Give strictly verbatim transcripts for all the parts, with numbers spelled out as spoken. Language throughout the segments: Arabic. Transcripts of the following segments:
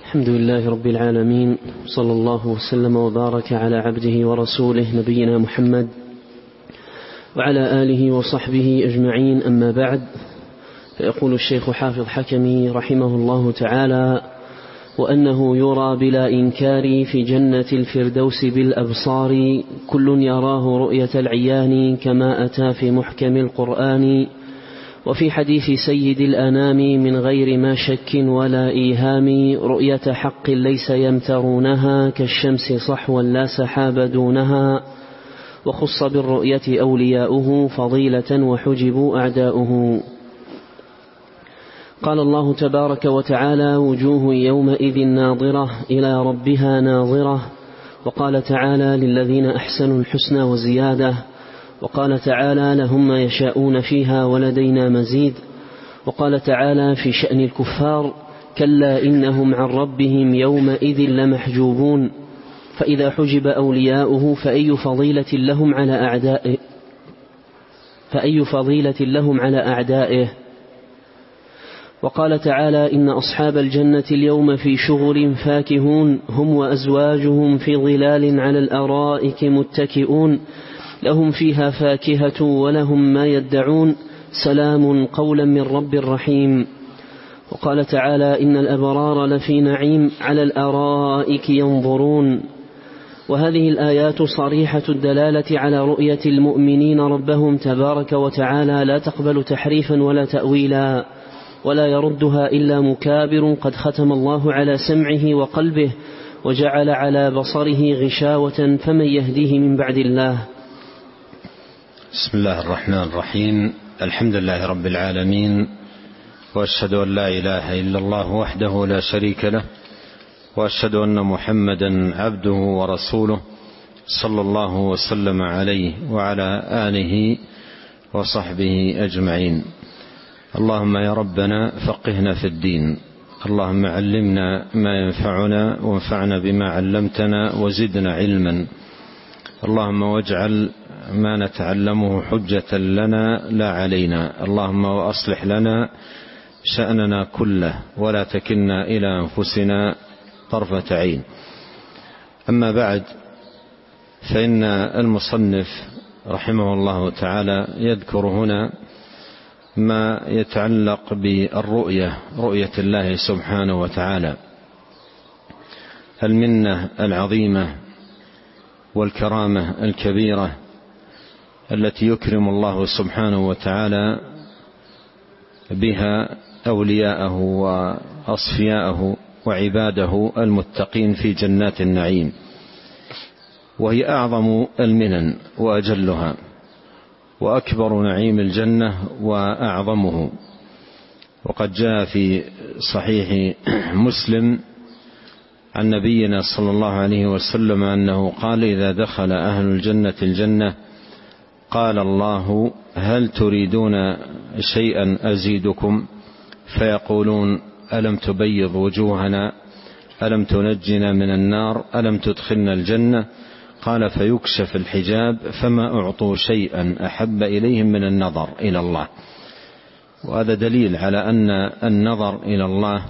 الحمد لله رب العالمين، صلى الله وسلم وبارك على عبده ورسوله نبينا محمد وعلى آله وصحبه أجمعين، أما بعد. فيقول الشيخ حافظ حكمي رحمه الله تعالى: وأنه يرى بلا إنكار في جنة الفردوس بالأبصار، كل يراه رؤية العيان كما أتى في محكم القرآن، وفي حديث سيد الأنام من غير ما شك ولا إيهام، رؤية حق ليس يمترونها كالشمس صحوا لا سحاب دونها، وخص بالرؤية أولياؤه فضيلة وحجبوا أعداؤه. قال الله تبارك وتعالى: وجوه يومئذ ناظرة إلى ربها ناظرة. وقال تعالى: للذين أحسنوا الحسنى وزيادة. وقال تعالى: لهم ما يشاءون فيها ولدينا مزيد. وقال تعالى في شأن الكفار: كلا إنهم عن ربهم يومئذ لمحجوبون. فإذا حجب أولياؤه فأي فضيلة لهم على أعدائه فأي فضيلة لهم على أعدائه. وقال تعالى: إن أصحاب الجنة اليوم في شغل فاكهون، هم وأزواجهم في ظلال على الأرائك متكئون، لهم فيها فاكهة ولهم ما يدعون، سلام قولا من رب رحيم. وقال تعالى: إن الأبرار لفي نعيم على الأرائك ينظرون. وهذه الآيات صريحة الدلالة على رؤية المؤمنين ربهم تبارك وتعالى، لا تقبل تحريفا ولا تأويلا، ولا يردها إلا مكابر قد ختم الله على سمعه وقلبه وجعل على بصره غشاوة، فمن يهديه من بعد الله. بسم الله الرحمن الرحيم. الحمد لله رب العالمين، وأشهد أن لا إله إلا الله وحده لا شريك له، وأشهد أن محمدا عبده ورسوله، صلى الله وسلم عليه وعلى آله وصحبه أجمعين. اللهم يا ربنا فقهنا في الدين، اللهم علمنا ما ينفعنا وانفعنا بما علمتنا وزدنا علما. اللهم واجعل ما نتعلمه حجة لنا لا علينا. اللهم وأصلح لنا شأننا كله ولا تكلنا إلى أنفسنا طرفة عين. أما بعد، فإن المصنف رحمه الله تعالى يذكر هنا ما يتعلق بالرؤية، رؤية الله سبحانه وتعالى، المنة العظيمة والكرامة الكبيرة التي يكرم الله سبحانه وتعالى بها أولياءه وأصفياءه وعباده المتقين في جنات النعيم، وهي أعظم المنن وأجلها وأكبر نعيم الجنة وأعظمه. وقد جاء في صحيح مسلم عن نبينا صلى الله عليه وسلم أنه قال: إذا دخل أهل الجنة الجنة قال الله: هل تريدون شيئا أزيدكم؟ فيقولون: ألم تبيض وجوهنا؟ ألم تنجنا من النار؟ ألم تدخلنا الجنة؟ قال: فيكشف الحجاب فما أعطوا شيئا أحب إليهم من النظر إلى الله. وهذا دليل على أن النظر إلى الله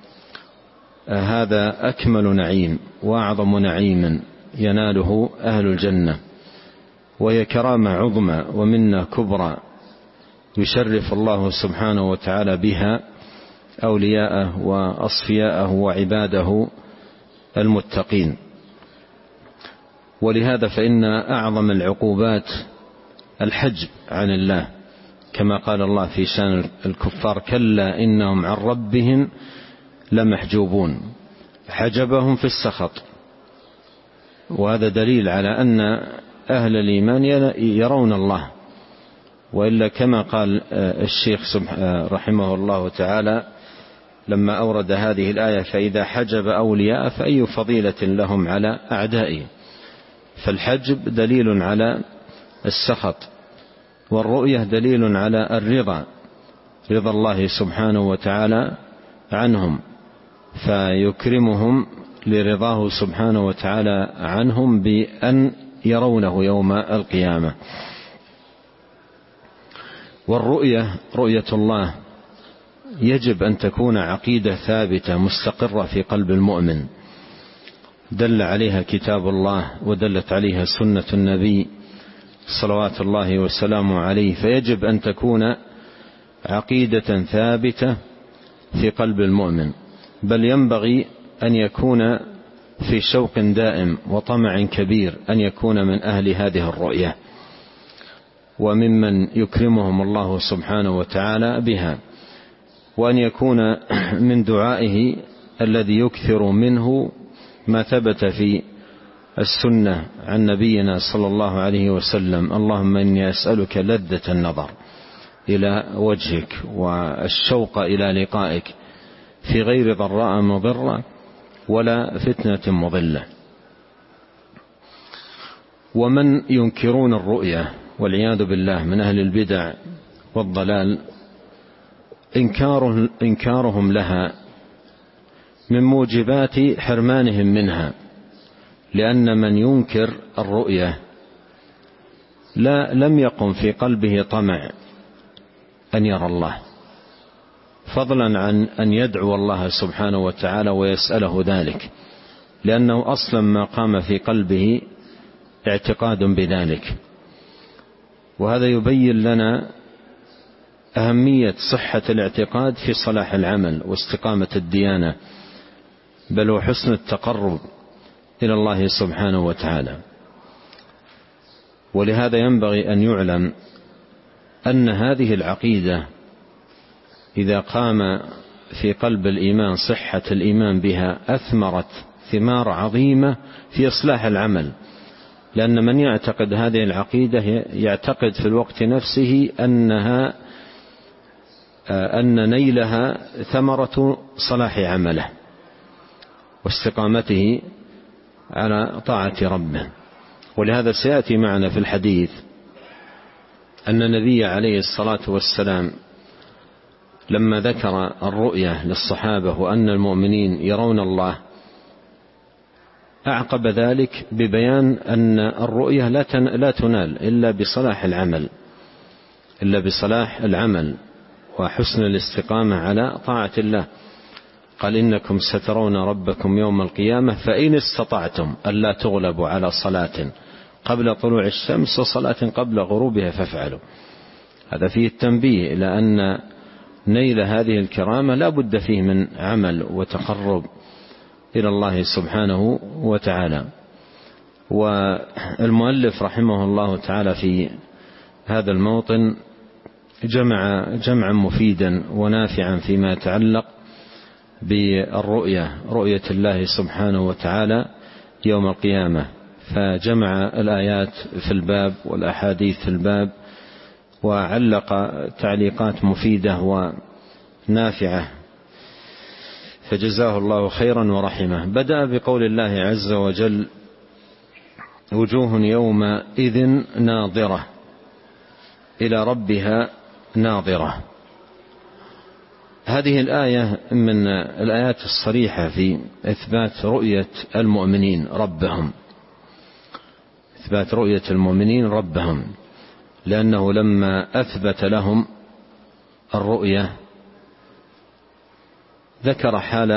هذا أكمل نعيم وأعظم نعيم يناله أهل الجنة، وهي كرامة عظمى ومنة كبرى يشرف الله سبحانه وتعالى بها أولياءه وأصفياءه وعباده المتقين. ولهذا فإن أعظم العقوبات الحجب عن الله، كما قال الله في شأن الكفار: كلا إنهم عن ربهم لمحجوبون. حجبهم في السخط، وهذا دليل على أن أهل الإيمان يرون الله. وإلا كما قال الشيخ رحمه الله تعالى لما أورد هذه الآية: فإذا حجب أولياء فأي فضيلة لهم على أعدائه. فالحجب دليل على السخط، والرؤية دليل على الرضا، رضا الله سبحانه وتعالى عنهم، فيكرمهم لرضاه سبحانه وتعالى عنهم بأن يرونه يوم القيامة. والرؤية رؤية الله يجب أن تكون عقيدة ثابتة مستقرة في قلب المؤمن دل عليها كتاب الله ودلت عليها سنة النبي صلوات الله وسلامه عليه، فيجب أن تكون عقيدة ثابتة في قلب المؤمن، بل ينبغي أن يكون في شوق دائم وطمع كبير أن يكون من أهل هذه الرؤية وممن يكرمهم الله سبحانه وتعالى بها، وأن يكون من دعائه الذي يكثر منه ما ثبت في السنة عن نبينا صلى الله عليه وسلم: اللهم إني أسألك لذة النظر إلى وجهك والشوق إلى لقائك في غير ضراء مضرة ولا فتنة مضلة. ومن ينكرون الرؤية والعياذ بالله من أهل البدع والضلال إنكارهم, إنكارهم لها من موجبات حرمانهم منها، لأن من ينكر الرؤية لا لم يقم في قلبه طمع أن يرى الله، فضلا عن أن يدعو الله سبحانه وتعالى ويسأله ذلك، لأنه أصلا ما قام في قلبه اعتقاد بذلك. وهذا يبين لنا أهمية صحة الاعتقاد في صلاح العمل واستقامة الديانة، بل وحسن التقرب إلى الله سبحانه وتعالى. ولهذا ينبغي أن يعلم أن هذه العقيدة إذا قام في قلب الإيمان صحة الإيمان بها أثمرت ثمار عظيمة في إصلاح العمل، لأن من يعتقد هذه العقيدة يعتقد في الوقت نفسه أنها أن نيلها ثمرة صلاح عمله واستقامته على طاعة ربه. ولهذا سيأتي معنا في الحديث أن النبي عليه الصلاة والسلام لما ذكر الرؤية للصحابة وأن المؤمنين يرون الله أعقب ذلك ببيان أن الرؤية لا تنال إلا بصلاح العمل إلا بصلاح العمل وحسن الاستقامة على طاعة الله. قال: إنكم سترون ربكم يوم القيامة فإن استطعتم ألا تغلبوا على صلاة قبل طلوع الشمس وصلاة قبل غروبها فافعلوا. هذا فيه التنبيه إلى أن نيل هذه الكرامة لا بد فيه من عمل وتقرب إلى الله سبحانه وتعالى. والمؤلف رحمه الله تعالى في هذا الموطن جمع جمعا مفيدا ونافعا فيما يتعلق بالرؤية، رؤية الله سبحانه وتعالى يوم القيامة، فجمع الآيات في الباب والأحاديث في الباب، وعلق تعليقات مفيدة ونافعة، فجزاه الله خيرا ورحمه. بدأ بقول الله عز وجل: وجوه يومئذ ناظرة إلى ربها ناظرة. هذه الآية من الآيات الصريحة في إثبات رؤية المؤمنين ربهم، إثبات رؤية المؤمنين ربهم، لأنه لما أثبت لهم الرؤية ذكر حال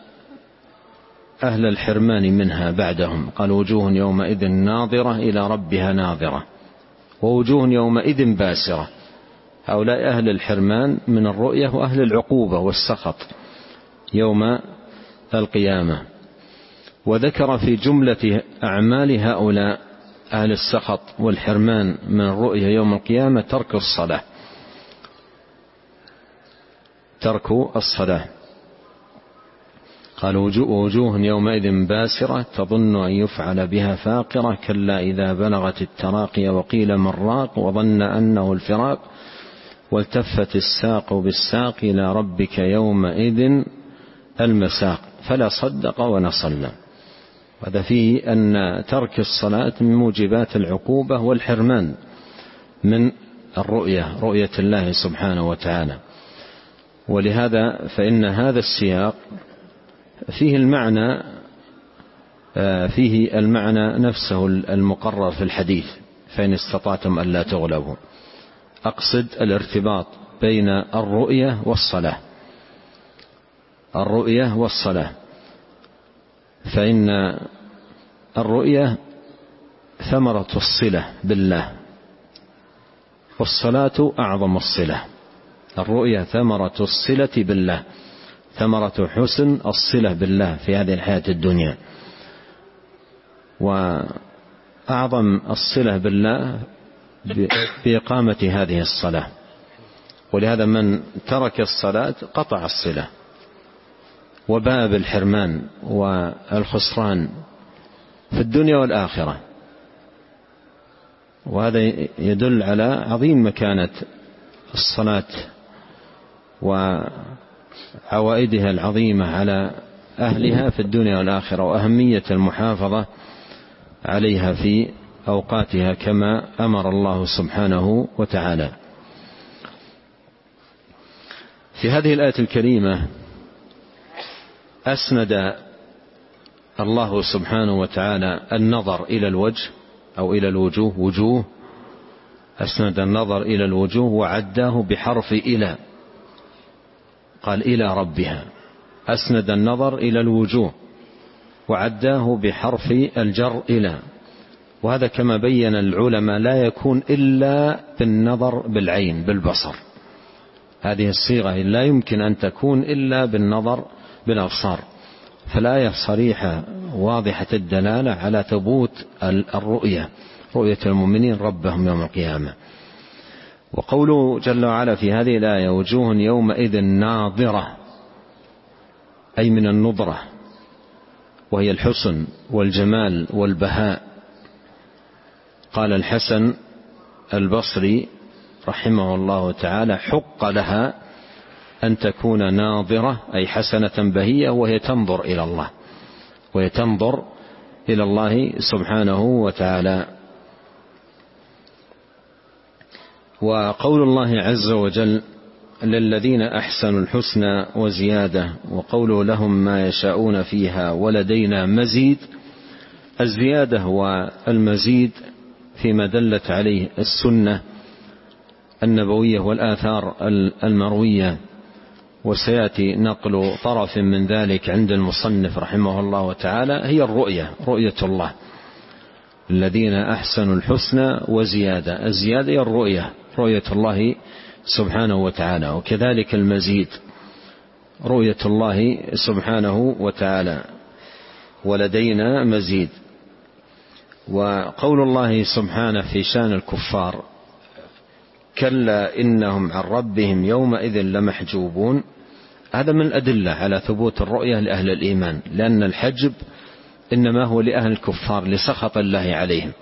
أهل الحرمان منها بعدهم، قال: وجوه يومئذ ناظرة إلى ربها ناظرة، ووجوه يومئذ باسرة. هؤلاء أهل الحرمان من الرؤية وأهل العقوبة والسخط يوم القيامة. وذكر في جملة أعمال هؤلاء أهل السخط والحرمان من الرؤية يوم القيامة ترك الصلاة، ترك الصلاة. قال: وجوه يومئذ باسرة تظن أن يفعل بها فاقرة كلا إذا بلغت التراقي وقيل من راق وظن أنه الفراق والتفت الساق بالساق إلى ربك يومئذ المساق فلا صدق ولا صلى. وهذا فيه أن ترك الصلاة من موجبات العقوبة والحرمان من الرؤية، رؤية الله سبحانه وتعالى. ولهذا فإن هذا السياق فيه المعنى فيه المعنى نفسه المقرر في الحديث: فإن استطعتم ألا تغلبوا. أقصد الارتباط بين الرؤية والصلاة، الرؤية والصلاة، فإن الرؤية ثمرة الصلة بالله، والصلاة أعظم الصلة. الرؤية ثمرة الصلة بالله، ثمرة حسن الصلة بالله في هذه الحياة الدنيا، وأعظم الصلة بالله بإقامة هذه الصلاة. ولهذا من ترك الصلاة قطع الصلة وباء بالحرمان والخسران في الدنيا والآخرة. وهذا يدل على عظيم مكانة الصلاة وعوائدها العظيمة على أهلها في الدنيا والآخرة، وأهمية المحافظة عليها في أوقاتها كما أمر الله سبحانه وتعالى. في هذه الآية الكريمة أسند الله سبحانه وتعالى النظر إلى الوجه أو إلى الوجوه وجوه، أسند النظر إلى الوجوه وعداه بحرف إلى، قال إلى ربها. أسند النظر إلى الوجوه وعداه بحرف الجر إلى، وهذا كما بين العلماء لا يكون إلا بالنظر بالعين بالبصر. هذه الصيغة لا يمكن أن تكون إلا بالنظر بالأبصار، فالآية صريحة واضحة الدلالة على ثبوت الرؤية، رؤية المؤمنين ربهم يوم القيامة. وقوله جل وعلا في هذه الآية وجوه يومئذ ناظرة، أي من النظرة، وهي الحسن والجمال والبهاء. قال الحسن البصري رحمه الله تعالى حق لها أن تكون ناظرة، أي حسنة بهية، وهي تنظر إلى الله، وهي تنظر إلى الله سبحانه وتعالى. وقول الله عز وجل للذين أحسنوا الحسنى وزيادة، وقوله لهم ما يشاءون فيها ولدينا مزيد. الزيادة والمزيد فيما دلت عليه السنة النبوية والآثار المروية، وسيأتي نقل طرف من ذلك عند المصنف رحمه الله تعالى، هي الرؤية، رؤية الله. الذين أحسنوا الحسنى وزيادة، الزيادة هي الرؤية، رؤية الله سبحانه وتعالى. وكذلك المزيد رؤية الله سبحانه وتعالى، ولدينا مزيد. وقول الله سبحانه في شان الكفار كلا إنهم عن ربهم يومئذ لمحجوبون، هذا من الأدلة على ثبوت الرؤية لأهل الإيمان، لأن الحجب إنما هو لأهل الكفار لسخط الله عليهم،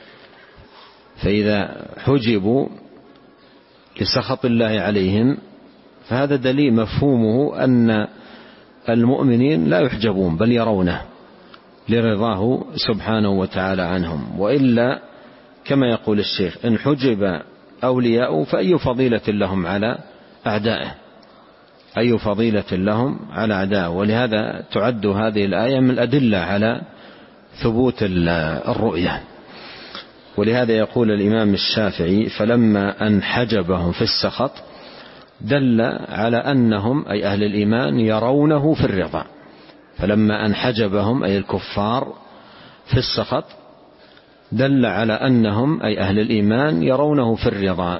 فإذا حجبوا لسخط الله عليهم فهذا دليل مفهومه أن المؤمنين لا يحجبون بل يرونه لرضاه سبحانه وتعالى عنهم. وإلا كما يقول الشيخ إن حجب أولياء فأي فضيلة لهم على أعدائه، أي فضيلة لهم على أعدائه. ولهذا تعد هذه الآية من الأدلة على ثبوت الرؤية. ولهذا يقول الإمام الشافعي فلما أن حجبهم في السخط دل على أنهم أي أهل الإيمان يرونه في الرضا. فلما أن حجبهم أي الكفار في السخط دل على أنهم أي أهل الإيمان يرونه في الرضا.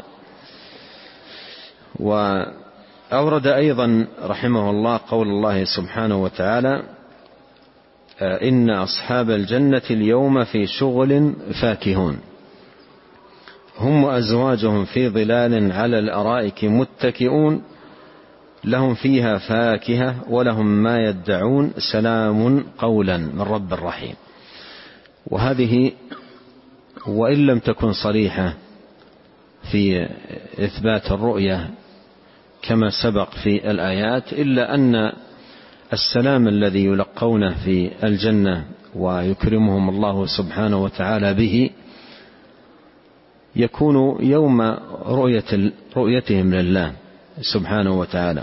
وأورد أيضا رحمه الله قول الله سبحانه وتعالى إن أصحاب الجنة اليوم في شغل فاكهون هم وأزواجهم في ظلال على الأرائك متكئون لهم فيها فاكهة ولهم ما يدعون سلام قولا من رب رحيم. وهذه وإن لم تكن صريحة في إثبات الرؤية كما سبق في الآيات، إلا أن السلام الذي يلقونه في الجنة ويكرمهم الله سبحانه وتعالى به يكون يوم رؤية رؤيتهم لله سبحانه وتعالى.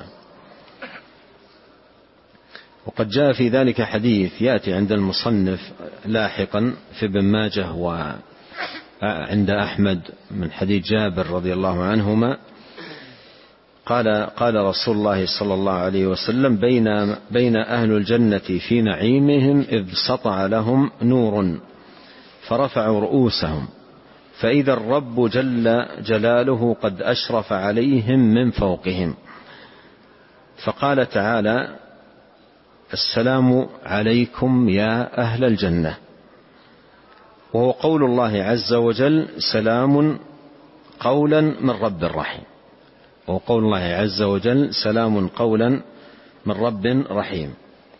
وقد جاء في ذلك حديث يأتي عند المصنف لاحقا في ابن ماجه وعند أحمد من حديث جابر رضي الله عنهما قال قال رسول الله صلى الله عليه وسلم: بين بين أهل الجنة في نعيمهم إذ سطع لهم نور فرفعوا رؤوسهم فإذا الرب جل جلاله قد أشرف عليهم من فوقهم، فقال تعالى: السلام عليكم يا أهل الجنة. وهو قول الله عز وجل: سلام قولا من رب رحيم. وهو قول الله عز وجل: سلام قولا من رب رحيم.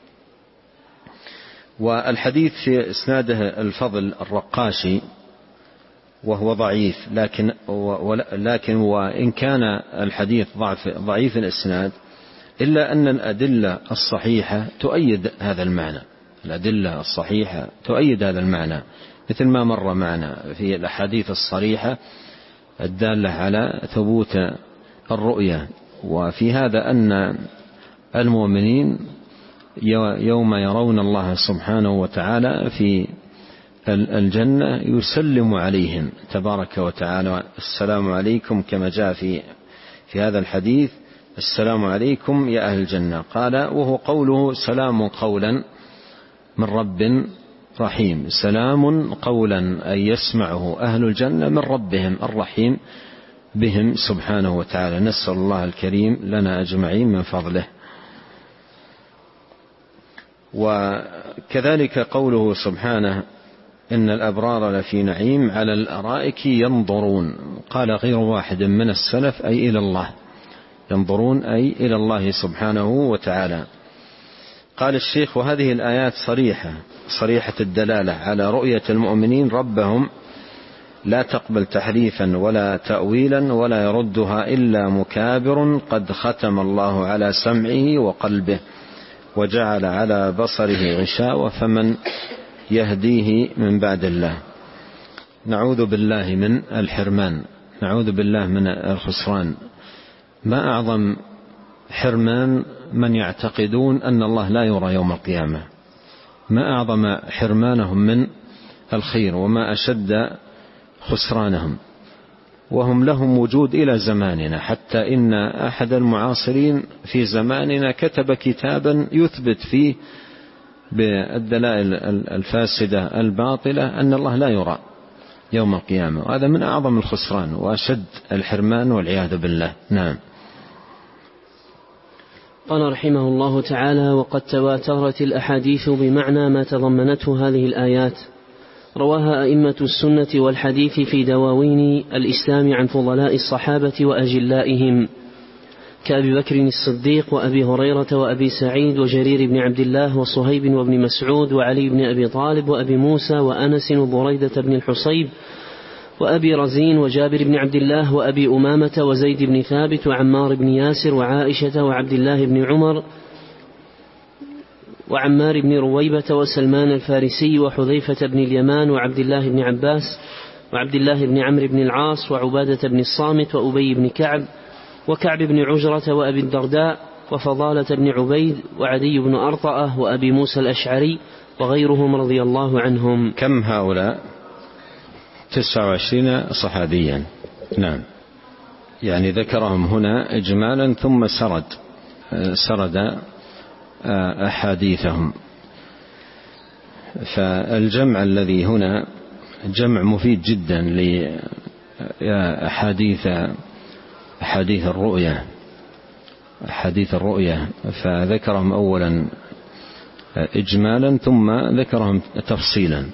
والحديث في إسناده الفضل الرقاشي وهو ضعيف، لكن لكن وإن كان الحديث ضعف ضعيف الإسناد إلا أن الأدلة الصحيحة تؤيد هذا المعنى. الأدلة الصحيحة تؤيد هذا المعنى، مثل ما مر معنا في الأحاديث الصريحة الدالة على ثبوت الرؤية. وفي هذا أن المؤمنين يوم يرون الله سبحانه وتعالى في الجنة يسلم عليهم تبارك وتعالى: السلام عليكم، كما جاء في في هذا الحديث: السلام عليكم يا أهل الجنة. قال: وهو قوله: سلام قولا من رب رحيم. سلام قولا أي يسمعه أهل الجنة من ربهم الرحيم بهم سبحانه وتعالى. نسأل الله الكريم لنا أجمعين من فضله. وكذلك قوله سبحانه: إن الأبرار لفي نعيم على الأرائك ينظرون. قال غير واحد من السلف: أي إلى الله. ينظرون أي إلى الله سبحانه وتعالى. قال الشيخ: وهذه الآيات صريحة صريحة الدلالة على رؤية المؤمنين ربهم، لا تقبل تحريفا ولا تأويلا ولا يردها إلا مكابر قد ختم الله على سمعه وقلبه وجعل على بصره غشاوة، فمن يهديه من بعد الله. نعوذ بالله من الحرمان، نعوذ بالله من الخسران. ما أعظم حرمان من يعتقدون أن الله لا يرى يوم القيامة، ما أعظم حرمانهم من الخير، وما أشد خسرانهم، وهم لهم وجود إلى زماننا. حتى إن أحد المعاصرين في زماننا كتب كتابا يثبت فيه بالدلائل الفاسدة الباطلة أن الله لا يرى يوم القيامة، وهذا من أعظم الخسران وأشد الحرمان والعياذ بالله. نعم. قال رحمه الله تعالى: وقد تواترت الأحاديث بمعنى ما تضمنته هذه الآيات، رواها أئمة السنة والحديث في دواوين الإسلام عن فضلاء الصحابة وأجلائهم كأبي بكر الصديق وأبي هريرة وأبي سعيد وجرير بن عبد الله وصهيب وابن مسعود وعلي بن أبي طالب وأبي موسى وأنس وبريدة بن الحصيب وأبي رزين وجابر بن عبد الله وأبي أمامة وزيد بن ثابت وعمار بن ياسر وعائشة وعبد الله بن عمر وعمار بن رويبة وسلمان الفارسي وحذيفة بن اليمان وعبد الله بن عباس وعبد الله بن عمرو بن العاص وعبادة بن الصامت وأبي بن كعب وكعب بن عجرة وأبي الدرداء وفضالة بن عبيد وعدي بن أرطأة وأبي موسى الأشعري وغيرهم رضي الله عنهم. كم هؤلاء؟ تسعة وعشرين صحابيا. نعم، يعني ذكرهم هنا إجمالا ثم سرد سرد أحاديثهم. فالجمع الذي هنا جمع مفيد جدا لأحاديث أحاديث الرؤية أحاديث الرؤية فذكرهم أولا إجمالا ثم ذكرهم تفصيلا.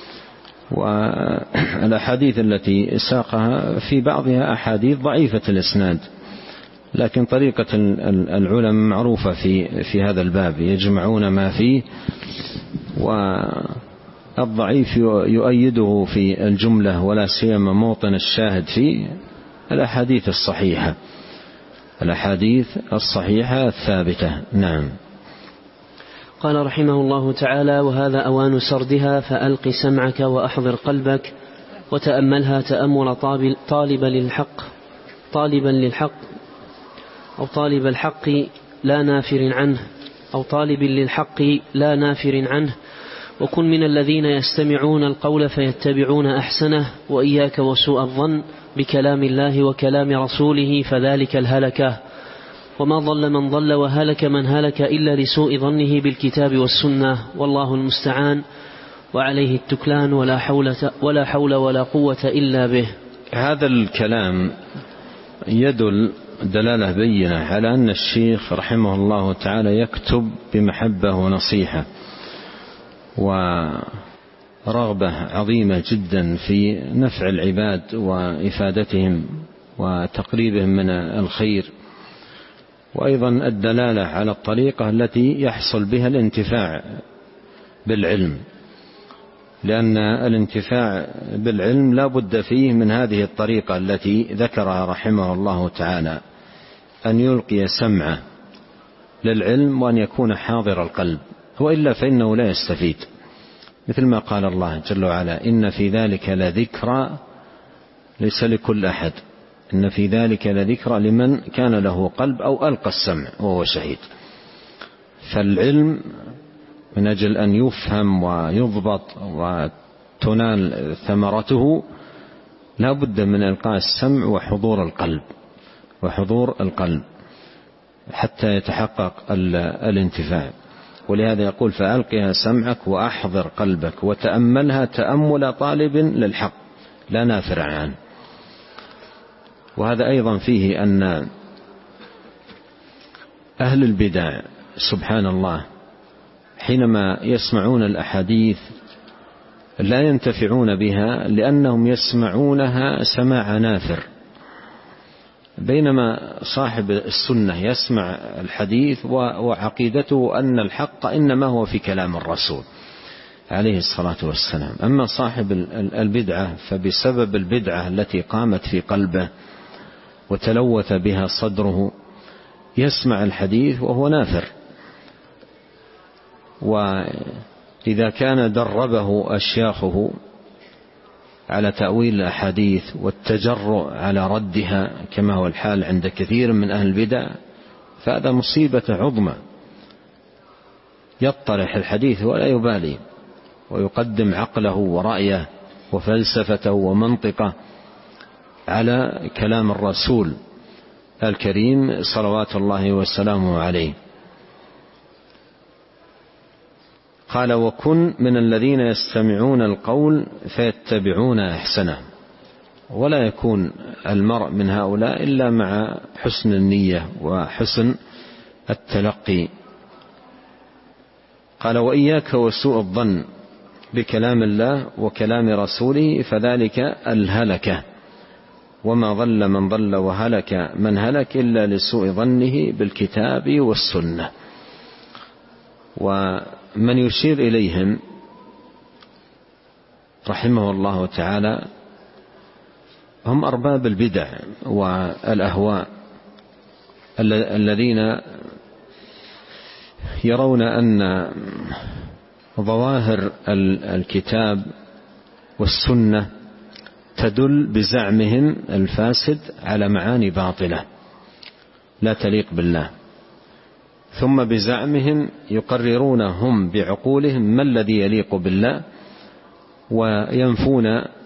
والأحاديث التي ساقها في بعضها أحاديث ضعيفة الإسناد، لكن طريقة العلماء معروفة في في هذا الباب، يجمعون ما فيه، والضعيف يؤيده في الجملة، ولا سيما موطن الشاهد فيه الأحاديث الصحيحة الأحاديث الصحيحة الثابتة. نعم. قال رحمه الله تعالى: وهذا أوان سردها، فألق سمعك وأحضر قلبك وتأملها تأمل طالبا للحق طالبا للحق أو طالب الحق لا نافر عنه أو طالب للحق لا نافر عنه، وكن من الذين يستمعون القول فيتبعون أحسنه، وإياك وسوء الظن بكلام الله وكلام رسوله، فذلك الهلكة. وما ضل من ضل وهلك من هلك إلا لسوء ظنه بالكتاب والسنة، والله المستعان، وعليه التكلان، ولا حول ولا حول ولا قوة إلا به. هذا الكلام يدل دلالة بينة على أن الشيخ رحمه الله تعالى يكتب بمحبة ونصيحة ورغبة عظيمة جدا في نفع العباد وإفادتهم وتقريبهم من الخير، وأيضا الدلالة على الطريقة التي يحصل بها الانتفاع بالعلم، لأن الانتفاع بالعلم لا بد فيه من هذه الطريقة التي ذكرها رحمه الله تعالى، أن يلقي سمعه للعلم وأن يكون حاضر القلب، وإلا فإنه لا يستفيد، مثل ما قال الله جل وعلا: إن في ذلك لذكرى ليس لكل أحد، إن في ذلك لذكرى لمن كان له قلب أو ألقى السمع وهو شهيد. فالعلم من أجل أن يفهم ويضبط وتنال ثمرته لا بد من إلقاء السمع وحضور القلب وحضور القلب حتى يتحقق الانتفاع. ولهذا يقول: فألقها سمعك وأحضر قلبك وتأملها تأمل طالب للحق لا نافر عنه. وهذا أيضا فيه أن أهل البدع سبحان الله حينما يسمعون الأحاديث لا ينتفعون بها لأنهم يسمعونها سماع نافر، بينما صاحب السنة يسمع الحديث وعقيدته أن الحق إنما هو في كلام الرسول عليه الصلاة والسلام. أما صاحب البدعة فبسبب البدعة التي قامت في قلبه وتلوث بها صدره يسمع الحديث وهو نافر، وإذا كان دربه أشياخه على تأويل الأحاديث والتجرؤ على ردها كما هو الحال عند كثير من أهل البدع فهذا مصيبة عظمى. يطرح الحديث ولا يبالي ويقدم عقله ورأيه وفلسفته ومنطقه على كلام الرسول الكريم صلوات الله وسلامه عليه. قال: وكن من الذين يستمعون القول فيتبعون أحسنه. ولا يكون المرء من هؤلاء إلا مع حسن النية وحسن التلقي. قال: وإياك وسوء الظن بكلام الله وكلام رسوله فذلك الهلكة، وما ضل من ضل وهلك من هلك إلا لسوء ظنه بالكتاب والسنة. ومن يشير إليهم رحمه الله تعالى هم أرباب البدع والأهواء الذين يرون أن ظواهر الكتاب والسنة تدل بزعمهم الفاسد على معاني باطلة لا تليق بالله، ثم بزعمهم يقررون هم بعقولهم ما الذي يليق بالله، وينفون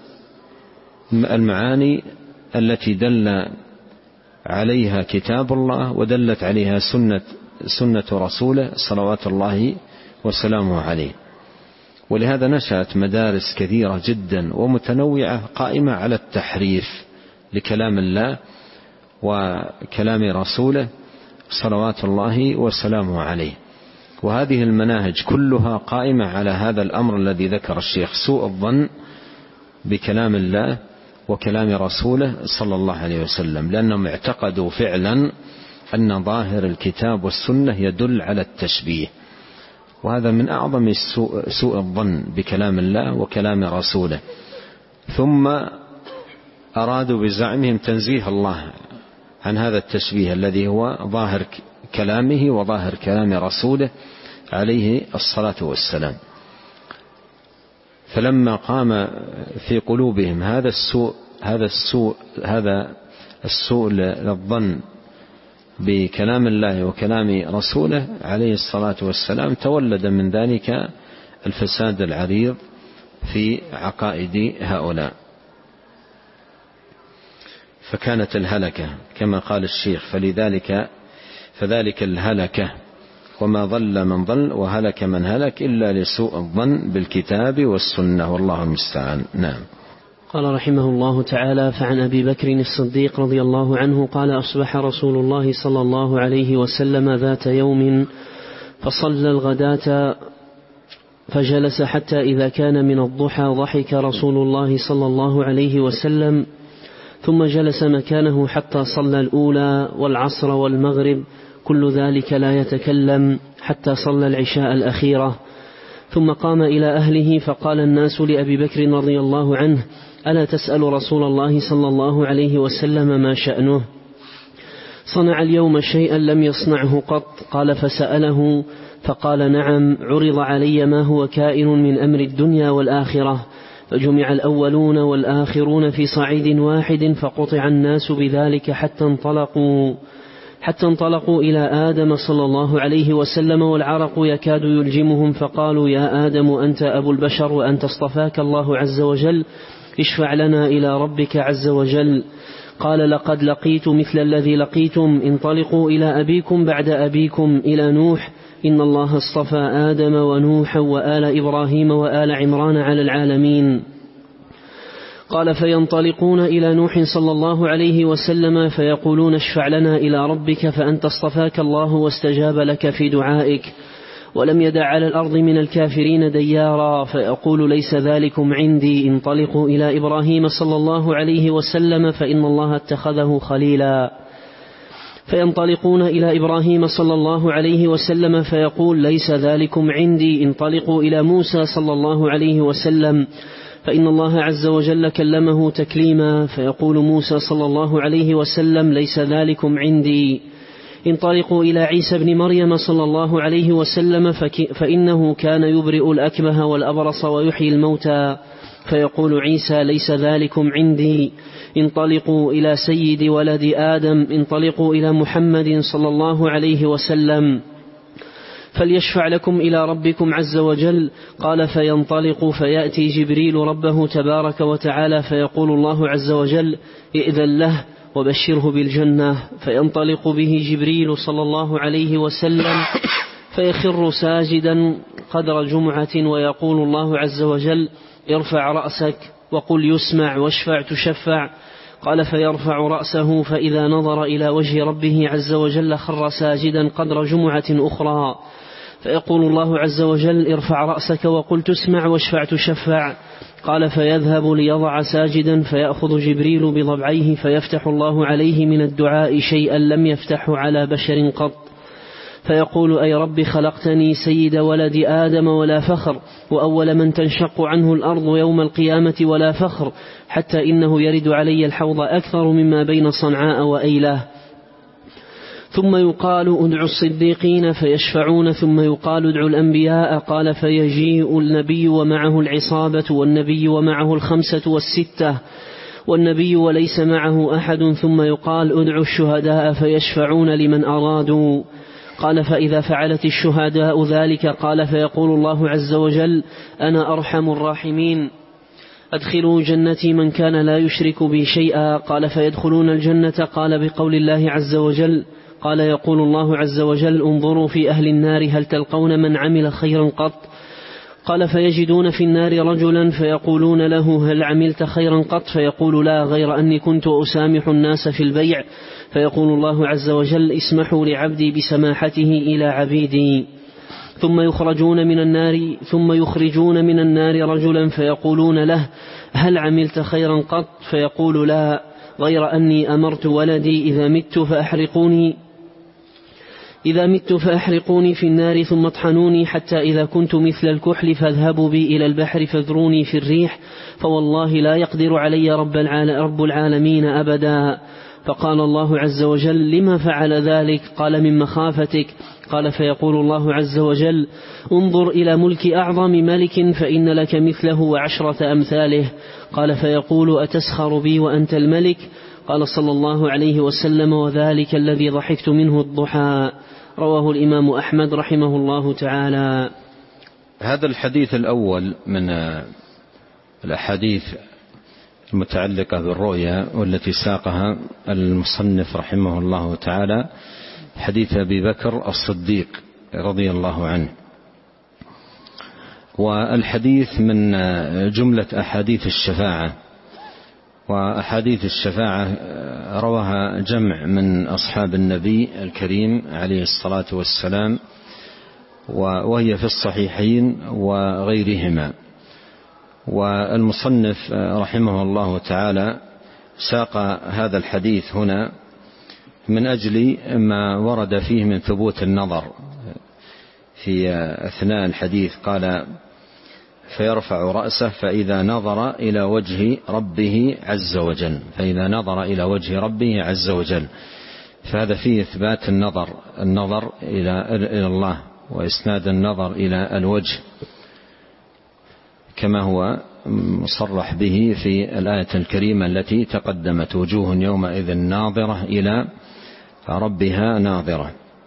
المعاني التي دل عليها كتاب الله ودلت عليها سنة, سنة رسوله صلوات الله وسلامه عليه. ولهذا نشأت مدارس كثيرة جدا ومتنوعة قائمة على التحريف لكلام الله وكلام رسوله صلوات الله وسلامه عليه. وهذه المناهج كلها قائمة على هذا الأمر الذي ذكر الشيخ: سوء الظن بكلام الله وكلام رسوله صلى الله عليه وسلم، لأنهم اعتقدوا فعلا أن ظاهر الكتاب والسنة يدل على التشبيه، وهذا من أعظم سوء, سوء الظن بكلام الله وكلام رسوله. ثم أرادوا بزعمهم تنزيه الله عن هذا التشبيه الذي هو ظاهر كلامه وظاهر كلام رسوله عليه الصلاة والسلام. فلما قام في قلوبهم هذا السوء هذا السوء هذا السوء للظن بكلام الله وكلام رسوله عليه الصلاة والسلام، تولد من ذلك الفساد العريض في عقائد هؤلاء، فكانت الهلكة كما قال الشيخ: فلذلك فذلك الهلكة، وما ضل من ضل وهلك من هلك إلا لسوء الظن بالكتاب والسنة، والله المستعان. نعم. قال رحمه الله تعالى: فعن أبي بكر الصديق رضي الله عنه قال: أصبح رسول الله صلى الله عليه وسلم ذات يوم فصلى الغداة فجلس حتى إذا كان من الضحى ضحك رسول الله صلى الله عليه وسلم، ثم جلس مكانه حتى صلى الأولى والعصر والمغرب، كل ذلك لا يتكلم، حتى صلى العشاء الأخيرة، ثم قام إلى أهله فقال الناس لأبي بكر رضي الله عنه: ألا تسأل رسول الله صلى الله عليه وسلم ما شأنه؟ صنع اليوم شيئا لم يصنعه قط. قال: فسأله فقال: نعم، عرض علي ما هو كائن من أمر الدنيا والآخرة، فجمع الأولون والآخرون في صعيد واحد، فقطع الناس بذلك حتى انطلقوا حتى انطلقوا إلى آدم صلى الله عليه وسلم، والعرق يكاد يلجمهم، فقالوا: يا آدم أنت أبو البشر وأنت اصطفاك الله عز وجل، اشفع لنا إلى ربك عز وجل. قال: لقد لقيت مثل الذي لقيتم، انطلقوا إلى أبيكم بعد أبيكم إلى نوح، إن الله اصطفى آدم ونوحا وآل إبراهيم وآل عمران على العالمين. قال: فينطلقون إلى نوح صلى الله عليه وسلم فيقولون: اشفع لنا إلى ربك، فأنت اصطفاك الله واستجاب لك في دعائك، ولم يدع على الأرض من الكافرين ديارا. فيقول: ليس ذلكم عندي، انطلقوا إلى إبراهيم صلى الله عليه وسلم، فإن الله اتخذه خليلا. فينطلقون إلى إبراهيم صلى الله عليه وسلم فيقول: ليس ذلكم عندي، انطلقوا إلى موسى صلى الله عليه وسلم، فإن الله عز وجل كلمه تكليما. فيقول موسى صلى الله عليه وسلم: ليس ذلكم عندي، انطلقوا إلى عيسى بن مريم صلى الله عليه وسلم، فإنه كان يبرئ الأكمه والأبرص ويحيي الموتى. فيقول عيسى: ليس ذلكم عندي، انطلقوا إلى سيد ولد آدم، انطلقوا إلى محمد صلى الله عليه وسلم فليشفع لكم إلى ربكم عز وجل. قال: فينطلق فيأتي جبريل ربه تبارك وتعالى، فيقول الله عز وجل: ائذن له وبشره بالجنة. فينطلق به جبريل صلى الله عليه وسلم فيخر ساجدا قدر جمعة، ويقول الله عز وجل: ارفع رأسك وقل يسمع واشفع تشفع. قال: فيرفع رأسه فإذا نظر إلى وجه ربه عز وجل خر ساجدا قدر جمعة أخرى، فيقول الله عز وجل: ارفع رأسك وقل تسمع واشفع تشفع. قال: فيذهب ليضع ساجدا، فيأخذ جبريل بضبعيه فيفتح الله عليه من الدعاء شيئا لم يفتحه على بشر قط، فيقول: أي رب، خلقتني سيد ولد آدم ولا فخر، وأول من تنشق عنه الأرض يوم القيامة ولا فخر، حتى إنه يرد علي الحوض أكثر مما بين صنعاء وأيلة. ثم يقال: ادعوا الصديقين فيشفعون، ثم يقال: ادعوا الأنبياء. قال: فيجيء النبي ومعه العصابة، والنبي ومعه الخمسة والستة، والنبي وليس معه أحد. ثم يقال: ادعوا الشهداء فيشفعون لمن أرادوا. قال: فإذا فعلت الشهداء ذلك، قال: فيقول الله عز وجل: أنا أرحم الراحمين، أدخلوا جنتي من كان لا يشرك بي شيئا. قال: فيدخلون الجنة. قال: بقول الله عز وجل. قال: يقول الله عز وجل: انظروا في أهل النار هل تلقون من عمل خيرا قط؟ قال: فيجدون في النار رجلا فيقولون له: هل عملت خيرا قط؟ فيقول: لا، غير أني كنت أسامح الناس في البيع. فيقول الله عز وجل: اسمحوا لعبدي بسماحته إلى عبيدي. ثم يخرجون من النار ثم يخرجون من النار رجلا فيقولون له: هل عملت خيرا قط؟ فيقول: لا، غير أني أمرت ولدي إذا مت فأحرقوني إذا مت فأحرقوني في النار ثم اطحنوني حتى إذا كنت مثل الكحل فاذهبوا بي إلى البحر فاذروني في الريح، فوالله لا يقدر علي رب, رب العالمين أبدا. فقال الله عز وجل: لما فعل ذلك؟ قال: من مخافتك. قال: فيقول الله عز وجل: انظر إلى ملك أعظم ملك فإن لك مثله وعشرة أمثاله. قال: فيقول: أتسخر بي وأنت الملك؟ قال صلى الله عليه وسلم: وذلك الذي ضحكت منه الضحى. رواه الإمام أحمد رحمه الله تعالى. هذا الحديث الأول من الأحاديث المتعلقة بالرؤيا والتي ساقها المصنف رحمه الله تعالى حديث أبي بكر الصديق رضي الله عنه. والحديث من جملة أحاديث الشفاعة، وأحاديث الشفاعة رواها جمع من أصحاب النبي الكريم عليه الصلاة والسلام، وهي في الصحيحين وغيرهما. والمصنف رحمه الله تعالى ساق هذا الحديث هنا من أجل ما ورد فيه من ثبوت النظر. في أثناء الحديث قال: فيرفع رأسه فإذا نظر إلى وجه ربه عز وجل، فإذا نظر إلى وجه ربه عز وجل. فهذا فيه إثبات النظر النظر إلى الله، وإسناد النظر إلى الوجه كما هو مصرح به في الآية الكريمة التي تقدمت: وجوه يومئذ ناظرة إلى ربها ناظرة.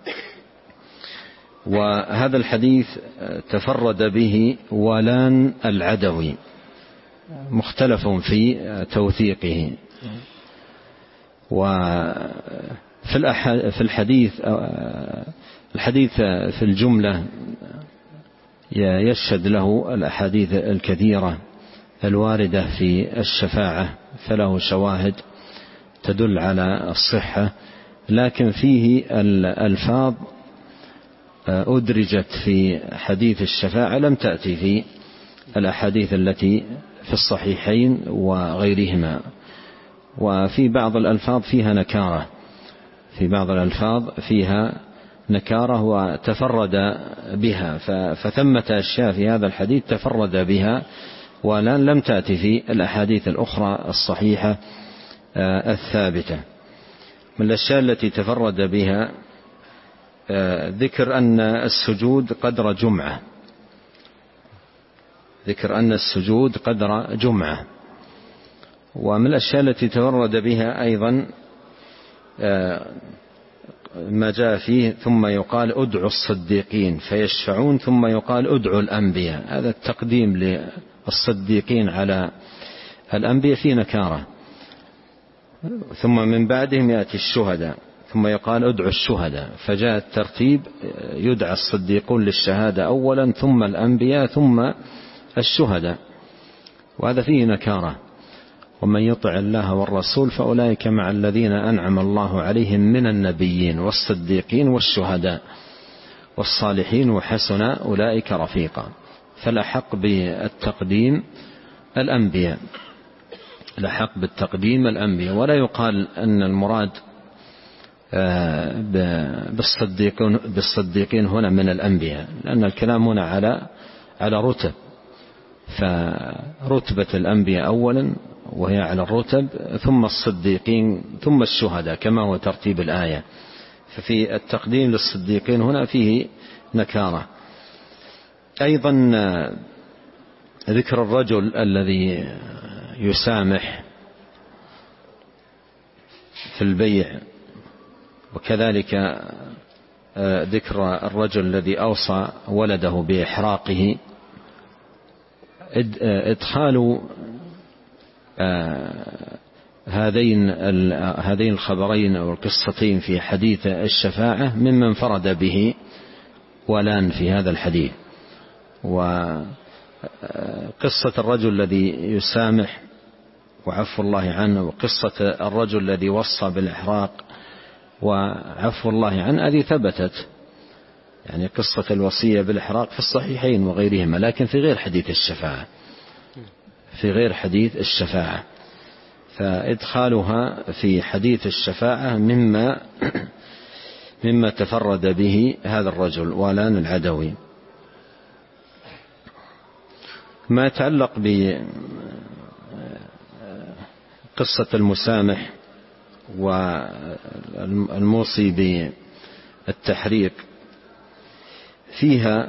وهذا الحديث تفرد به ولان العدوي، مختلف في توثيقه. وفي الحديث الحديث في الجملة يشهد له الأحاديث الكثيرة الواردة في الشفاعة، فله شواهد تدل على الصحة، لكن فيه الألفاظ أدرجت في حديث الشفاعة لم تأتي في الأحاديث التي في الصحيحين وغيرهما. وفي بعض الألفاظ فيها نكارة في بعض الألفاظ فيها نكارة وتفرد بها، فثمة أشياء في هذا الحديث تفرد بها ولن لم تأتي في الأحاديث الأخرى الصحيحة الثابتة. من الأشياء التي تفرد بها ذكر أن السجود قدر جمعة ذكر أن السجود قدر جمعة ومن الأشياء التي تفرد بها أيضا ما جاء فيه: ثم يقال ادعوا الصديقين فيشفعون، ثم يقال ادعوا الأنبياء. هذا التقديم للصديقين على الأنبياء فيه نكارة. ثم من بعدهم يأتي الشهداء، ثم يقال ادعوا الشهداء، فجاء الترتيب: يدعى الصديقون للشهادة أولا، ثم الأنبياء، ثم الشهداء. وهذا فيه نكارة. ومن يطع الله والرسول فأولئك مع الذين أنعم الله عليهم من النبيين والصديقين والشهداء والصالحين وحسن أولئك رفيقا. فالأحق بالتقديم الأنبياء الأحق بالتقديم الأنبياء ولا يقال أن المراد بالصديقين بالصديقين هنا من الأنبياء، لأن الكلام هنا على على رتب، فرتبة الأنبياء أولا وهي على الرتب، ثم الصديقين، ثم الشهداء كما هو ترتيب الآية. ففي التقديم للصديقين هنا فيه نكارة. أيضا ذكر الرجل الذي يسامح في البيع، وكذلك ذكر الرجل الذي أوصى ولده بإحراقه. إدخال هذين هذين الخبرين أو القصتين في حديث الشفاعة ممن فرد به ولان في هذا الحديث. وقصة الرجل الذي يسامح وعفو الله عنه، وقصة الرجل الذي وصى بالإحراق وعفو الله عنه، هذه ثبتت، يعني قصة الوصية بالإحراق في الصحيحين وغيرهما، لكن في غير حديث الشفاعة في غير حديث الشفاعة فإدخالها في حديث الشفاعة مما مما تفرد به هذا الرجل ولان العدوي. ما يتعلق بقصة المسامح والموصي بالتحريق فيها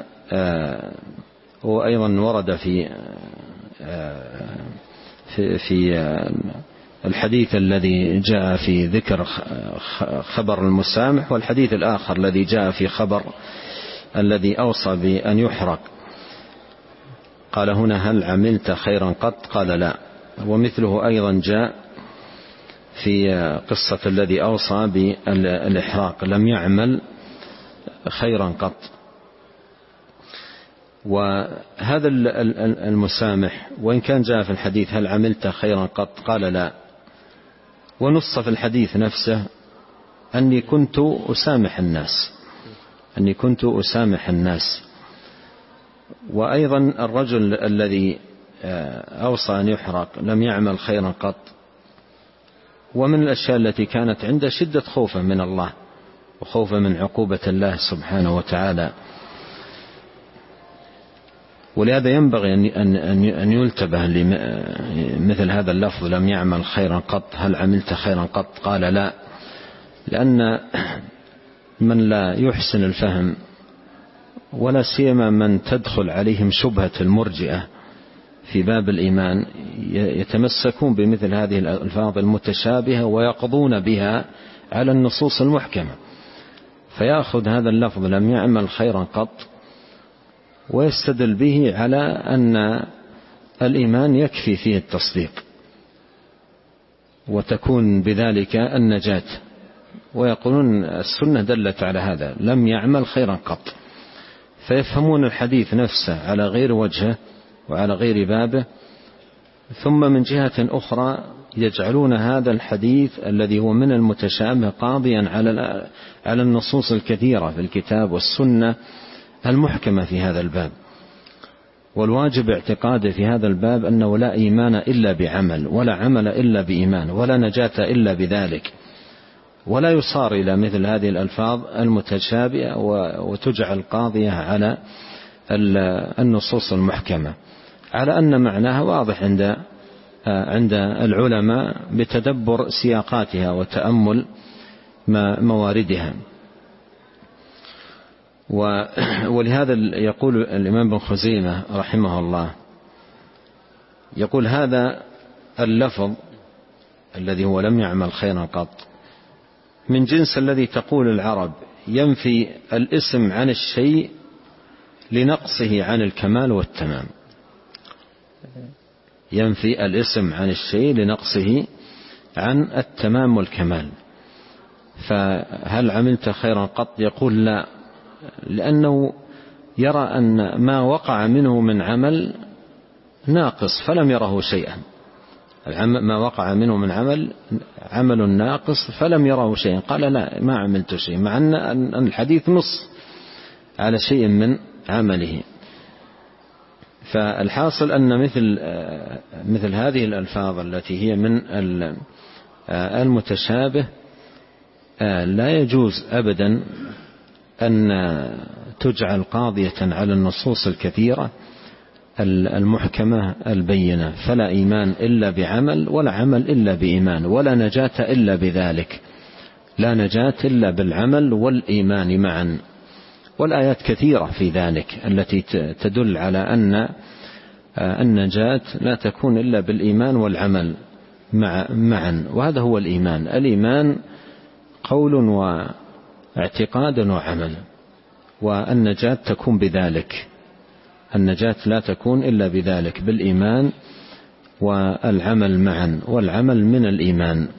وأيضا ورد في في في الحديث الذي جاء في ذكر خبر المسامح، والحديث الآخر الذي جاء في خبر الذي أوصى بأن يحرق. قال هنا: هل عملت خيرا قط؟ قال لا. ومثله أيضا جاء في قصة الذي أوصى بالإحراق لم يعمل خيرا قط. وهذا المسامح وإن كان جاء في الحديث هل عملت خيرا قط قال لا، ونص في الحديث نفسه أني كنت أسامح الناس أني كنت أسامح الناس. وأيضا الرجل الذي أوصى أن يحرق لم يعمل خيرا قط، ومن الأشياء التي كانت عنده شدة خوفه من الله وخوفه من عقوبة الله سبحانه وتعالى. ولهذا ينبغي أن يلتبه لمثل هذا اللفظ لم يعمل خيرا قط هل عملت خيرا قط قال لا، لأن من لا يحسن الفهم ولا سيما من تدخل عليهم شبهة المرجئة في باب الإيمان يتمسكون بمثل هذه الألفاظ المتشابهة ويقضون بها على النصوص المحكمة، فيأخذ هذا اللفظ لم يعمل خيرا قط ويستدل به على أن الإيمان يكفي فيه التصديق وتكون بذلك النجاة، ويقولون السنة دلت على هذا لم يعمل خيرا قط، فيفهمون الحديث نفسه على غير وجهه وعلى غير بابه، ثم من جهة أخرى يجعلون هذا الحديث الذي هو من المتشابه قاضيا على على النصوص الكثيرة في الكتاب والسنة المحكمة في هذا الباب. والواجب اعتقاده في هذا الباب أنه لا إيمان إلا بعمل، ولا عمل إلا بإيمان، ولا نجاة إلا بذلك، ولا يصار إلى مثل هذه الألفاظ المتشابهة وتجعل قاضية على النصوص المحكمة، على أن معناها واضح عند عند العلماء بتدبر سياقاتها وتأمل مواردها. ولهذا يقول الإمام ابن خزيمة رحمه الله يقول هذا اللفظ الذي هو لم يعمل خيرا قط من جنس الذي تقول العرب ينفي الاسم عن الشيء لنقصه عن الكمال والتمام، ينفي الاسم عن الشيء لنقصه عن التمام والكمال. فهل عملت خيرا قط يقول لا، لأنه يرى أن ما وقع منه من عمل ناقص فلم يره شيئا، ما وقع منه من عمل عمل ناقص فلم يره شيئا، قال لا ما عملت شيء، مع أن الحديث نص على شيء من عمله. فالحاصل أن مثل مثل هذه الألفاظ التي هي من المتشابه لا يجوز أبدا أن تجعل قاضية على النصوص الكثيرة المحكمة البينة. فلا إيمان إلا بعمل، ولا عمل إلا بإيمان، ولا نجاة إلا بذلك، لا نجاة إلا بالعمل والإيمان معا. والآيات كثيرة في ذلك التي تدل على أن النجاة لا تكون إلا بالإيمان والعمل معا، وهذا هو الإيمان. الإيمان قول واعتقاد وعمل، والنجاة تكون بذلك، النجاة لا تكون إلا بذلك بالإيمان والعمل معا، والعمل من الإيمان.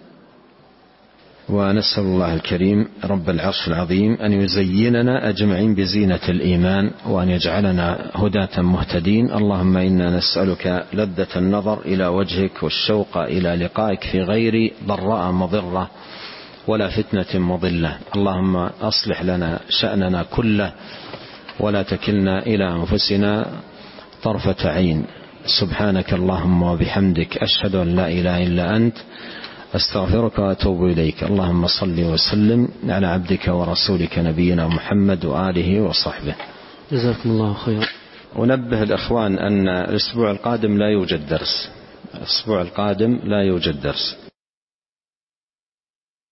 ونسأل الله الكريم رب العرش العظيم أن يزيننا أجمعين بزينة الإيمان، وأن يجعلنا هداة مهتدين. اللهم إنا نسألك لذة النظر إلى وجهك والشوق إلى لقائك في غير ضراء مضرة ولا فتنة مضلة. اللهم أصلح لنا شأننا كله ولا تكلنا إلى أنفسنا طرفة عين. سبحانك اللهم وبحمدك أشهد أن لا إله إلا أنت أستغفرك وأتوب إليك. اللهم صل وسلم على عبدك ورسولك نبينا محمد وآله وصحبه. جزاكم الله خيرا. ونبه الأخوان أن الأسبوع القادم لا يوجد درس، الأسبوع القادم لا يوجد درس.